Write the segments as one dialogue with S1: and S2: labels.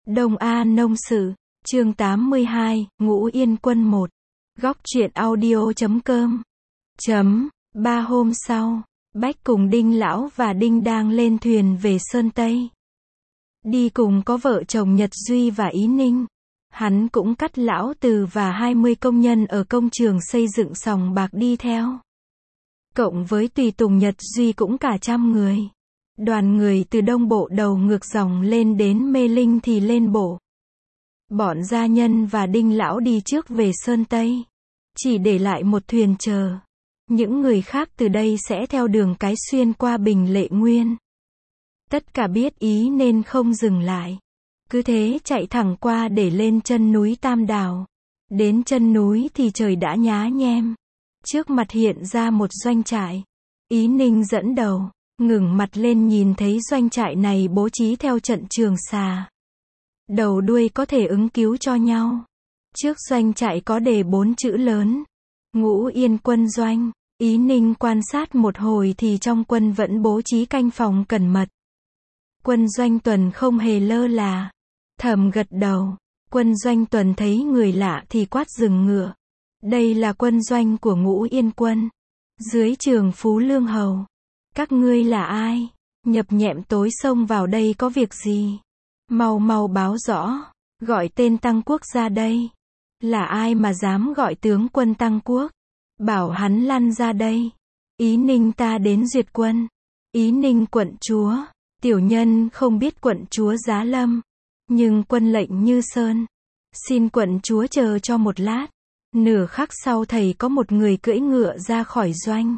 S1: Đông A Nông Sự, chương 82, Ngũ Yên Quân 1. Góc truyện audio.com. 3 hôm sau, Bách cùng Đinh Lão và Đinh Đang lên thuyền về Sơn Tây. Đi cùng có vợ chồng Nhật Duy và Ý Ninh. Hắn cũng cắt Lão Từ và 20 công nhân ở công trường xây dựng sòng bạc đi theo. Cộng với tùy tùng Nhật Duy cũng cả 100 người. Đoàn người từ Đông Bộ đầu ngược dòng lên đến Mê Linh thì lên bộ. Bọn gia nhân và Đinh Lão đi trước về Sơn Tây. Chỉ để lại một thuyền chờ. Những người khác từ đây sẽ theo đường cái xuyên qua Bình Lệ Nguyên. Tất cả biết ý nên không dừng lại. Cứ thế chạy thẳng qua để lên chân núi Tam Đào. Đến chân núi thì trời đã nhá nhem. Trước mặt hiện ra một doanh trại. Ý Ninh dẫn đầu, ngẩng mặt lên nhìn thấy doanh trại này bố trí theo trận Trường Xà. Đầu đuôi có thể ứng cứu cho nhau. Trước doanh trại có đề 4 chữ lớn. Ngũ Yên Quân Doanh. Ý Ninh quan sát một hồi thì trong quân vẫn bố trí canh phòng cẩn mật. Quân doanh tuần không hề lơ là. Thầm gật đầu. Quân doanh tuần thấy người lạ thì quát dừng ngựa. Đây là quân doanh của Ngũ Yên Quân. Dưới Trường Phú Lương Hầu. Các ngươi là ai? Nhập nhẹm tối xông vào đây có việc gì? Mau mau báo rõ. Gọi tên Tăng Quốc ra đây. Là ai mà dám gọi tướng quân Tăng Quốc? Bảo hắn lăn ra đây. Ý Ninh ta đến duyệt quân. Ý Ninh quận chúa. Tiểu nhân không biết quận chúa Giá Lâm. Nhưng quân lệnh như sơn. Xin quận chúa chờ cho một lát. Nửa khắc sau thầy có một người cưỡi ngựa ra khỏi doanh.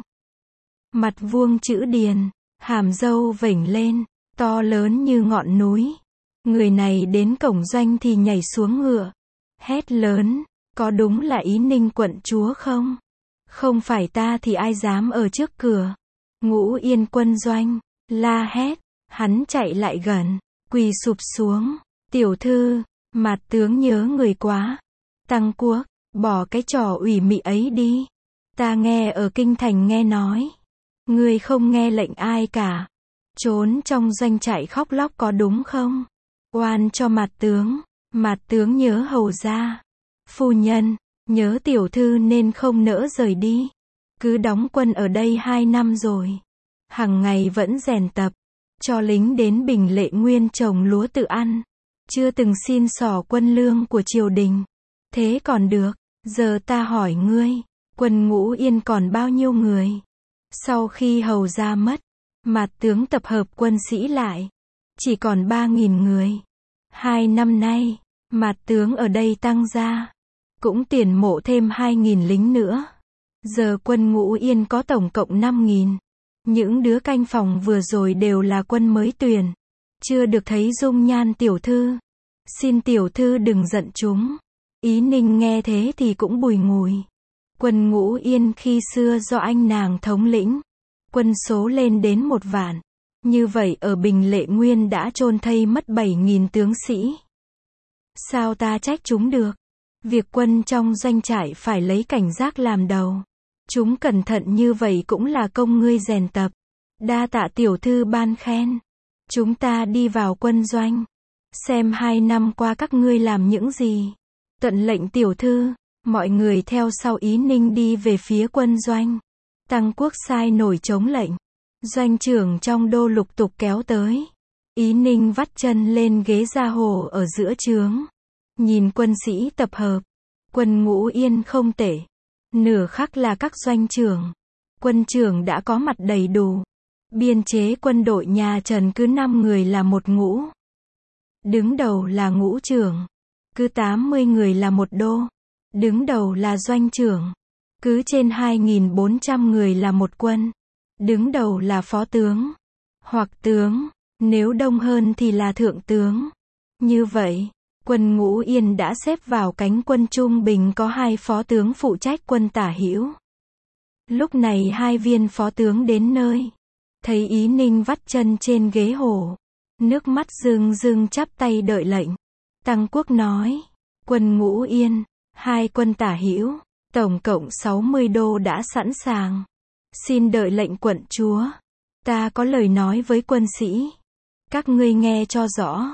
S1: Mặt vuông chữ điền, hàm râu vểnh lên, to lớn như ngọn núi. Người này đến cổng doanh thì nhảy xuống ngựa. Hét lớn, có đúng là Ý Ninh quận chúa không? Không phải ta thì ai dám ở trước cửa. Ngũ Yên Quân Doanh, la hét, hắn chạy lại gần, quỳ sụp xuống. Tiểu thư, Mạt tướng nhớ người quá. Tăng Quốc, bỏ cái trò ủy mị ấy đi. Ta nghe ở kinh thành nghe nói. Ngươi không nghe lệnh ai cả. Trốn trong doanh trại khóc lóc có đúng không? Oan cho Mạt tướng. Mạt tướng nhớ hầu gia. Phu nhân, nhớ tiểu thư nên không nỡ rời đi. Cứ đóng quân ở đây 2 năm rồi. Hằng ngày vẫn rèn tập. Cho lính đến Bình Lệ Nguyên trồng lúa tự ăn. Chưa từng xin xỏ quân lương của triều đình. Thế còn được. Giờ ta hỏi ngươi. Quân Ngũ Yên còn bao nhiêu người? Sau khi hầu gia mất, Mạt tướng tập hợp quân sĩ lại. Chỉ còn 3.000 người. 2 năm nay, Mạt tướng ở đây tăng ra. Cũng tuyển mộ thêm 2.000 lính nữa. Giờ quân Ngũ Yên có tổng cộng 5.000. Những đứa canh phòng vừa rồi đều là quân mới tuyển. Chưa được thấy dung nhan tiểu thư. Xin tiểu thư đừng giận chúng. Ý Ninh nghe thế thì cũng bùi ngùi. Quân Ngũ Yên khi xưa do anh nàng thống lĩnh. Quân số lên đến 1 vạn. Như vậy ở Bình Lệ Nguyên đã chôn thây mất 7.000 tướng sĩ. Sao ta trách chúng được? Việc quân trong doanh trại phải lấy cảnh giác làm đầu. Chúng cẩn thận như vậy cũng là công ngươi rèn tập. Đa tạ tiểu thư ban khen. Chúng ta đi vào quân doanh. Xem 2 năm qua các ngươi làm những gì. Tuận lệnh tiểu thư. Mọi người theo sau Ý Ninh đi về phía quân doanh. Tăng Quốc sai nổi chống lệnh. Doanh trưởng trong đô lục tục kéo tới. Ý Ninh vắt chân lên ghế gia hồ ở giữa trướng. Nhìn quân sĩ tập hợp. Quân Ngũ Yên không tệ. Nửa khắc là các doanh trưởng. Quân trưởng đã có mặt đầy đủ. Biên chế quân đội nhà Trần cứ 5 người là một ngũ. Đứng đầu là ngũ trưởng. Cứ 80 người là một đô. Đứng đầu là doanh trưởng. Cứ trên 2.400 người là một quân. Đứng đầu là phó tướng. Hoặc tướng. Nếu đông hơn thì là thượng tướng. Như vậy, quân Ngũ Yên đã xếp vào cánh quân trung bình có 2 phó tướng phụ trách quân tả hữu. Lúc này 2 viên phó tướng đến nơi. Thấy Ý Ninh vắt chân trên ghế hổ. Nước mắt rưng rưng chắp tay đợi lệnh. Tăng Quốc nói. Quân Ngũ Yên. 2 quân tả hữu. Tổng cộng 60 đô đã sẵn sàng. Xin đợi lệnh quận chúa. Ta có lời nói với quân sĩ. Các ngươi nghe cho rõ.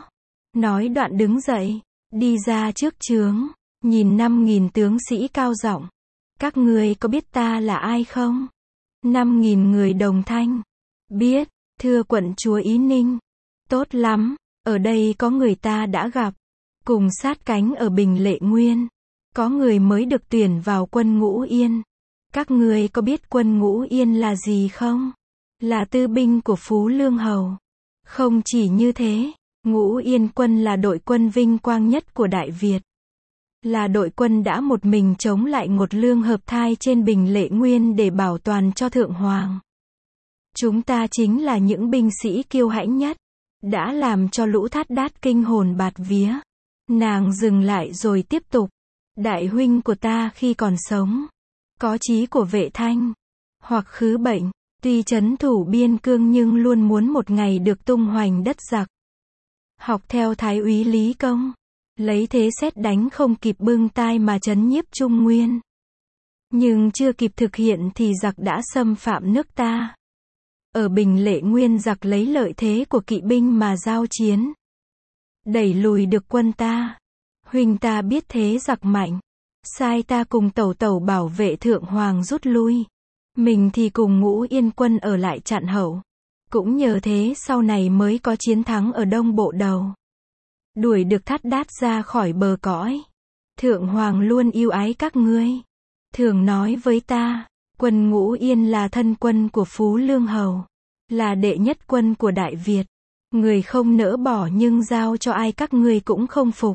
S1: Nói đoạn đứng dậy, đi ra trước trướng, nhìn 5.000 tướng sĩ cao giọng. Các ngươi có biết ta là ai không? 5.000 người đồng thanh. Biết, thưa quận chúa Ý Ninh. Tốt lắm, ở đây có người ta đã gặp. Cùng sát cánh ở Bình Lệ Nguyên. Có người mới được tuyển vào quân Ngũ Yên. Các ngươi có biết quân Ngũ Yên là gì không? Là tư binh của Phú Lương Hầu. Không chỉ như thế, Ngũ Yên quân là đội quân vinh quang nhất của Đại Việt. Là đội quân đã một mình chống lại Ngột Lương hợp thai trên Bình Lệ Nguyên để bảo toàn cho Thượng Hoàng. Chúng ta chính là những binh sĩ kiêu hãnh nhất, đã làm cho lũ Thát Đát kinh hồn bạt vía. Nàng dừng lại rồi tiếp tục. Đại huynh của ta khi còn sống, có chí của Vệ Thanh, hoặc khứ bệnh, tuy trấn thủ biên cương nhưng luôn muốn một ngày được tung hoành đất giặc. Học theo Thái úy Lý Công, lấy thế sét đánh không kịp bưng tai mà trấn nhiếp Trung Nguyên. Nhưng chưa kịp thực hiện thì giặc đã xâm phạm nước ta. Ở Bình Lệ Nguyên giặc lấy lợi thế của kỵ binh mà giao chiến, đẩy lùi được quân ta. Huynh ta biết thế giặc mạnh, sai ta cùng tẩu tẩu bảo vệ Thượng Hoàng rút lui. Mình thì cùng Ngũ Yên quân ở lại chặn hậu. Cũng nhờ thế sau này mới có chiến thắng ở Đông Bộ Đầu. Đuổi được Thát Đát ra khỏi bờ cõi. Thượng Hoàng luôn yêu ái các ngươi. Thường nói với ta, quân Ngũ Yên là thân quân của Phú Lương Hầu. Là đệ nhất quân của Đại Việt. Người không nỡ bỏ nhưng giao cho ai các ngươi cũng không phục.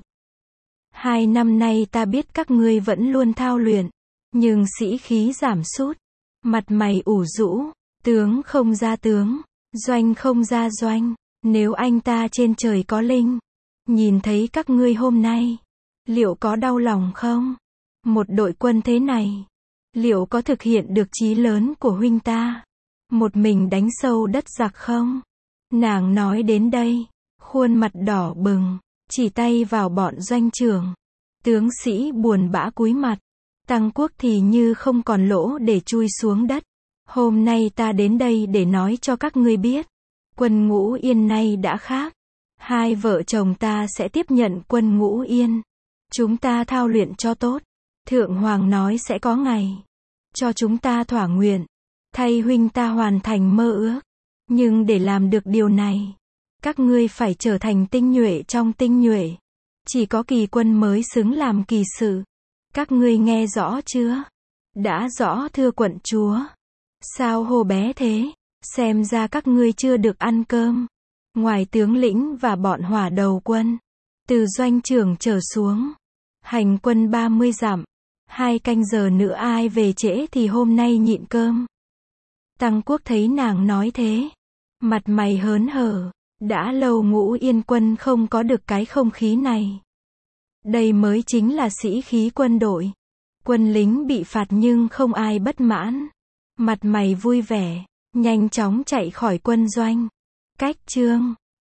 S1: 2 năm nay ta biết các ngươi vẫn luôn thao luyện. Nhưng sĩ khí giảm sút. Mặt mày ủ rũ. Tướng không ra tướng. Doanh không ra doanh. Nếu anh ta trên trời có linh, nhìn thấy các ngươi hôm nay, liệu có đau lòng không? Một đội quân thế này, liệu có thực hiện được chí lớn của huynh ta? Một mình đánh sâu đất giặc không? Nàng nói đến đây, khuôn mặt đỏ bừng, chỉ tay vào bọn doanh trưởng. Tướng sĩ buồn bã cúi mặt. Tăng Quốc thì như không còn lỗ để chui xuống đất. Hôm nay ta đến đây để nói cho các ngươi biết. Quân Ngũ Yên nay đã khác. 2 vợ chồng ta sẽ tiếp nhận quân Ngũ Yên. Chúng ta thao luyện cho tốt. Thượng Hoàng nói sẽ có ngày cho chúng ta thỏa nguyện. Thay huynh ta hoàn thành mơ ước. Nhưng để làm được điều này, các ngươi phải trở thành tinh nhuệ trong tinh nhuệ. Chỉ có kỳ quân mới xứng làm kỳ sự. Các ngươi nghe rõ chưa? Đã rõ thưa quận chúa. Sao hô bé thế? Xem ra các ngươi chưa được ăn cơm. Ngoài tướng lĩnh và bọn hỏa đầu quân, từ doanh trưởng trở xuống, hành quân 30 dặm. 2 canh giờ nữa ai về trễ thì hôm nay nhịn cơm. Tăng Quốc thấy nàng nói thế, mặt mày hớn hở. Đã lâu Ngũ Yên quân không có được cái không khí này. Đây mới chính là sĩ khí quân đội. Quân lính bị phạt nhưng không ai bất mãn. Mặt mày vui vẻ, nhanh chóng chạy khỏi quân doanh. Cách chương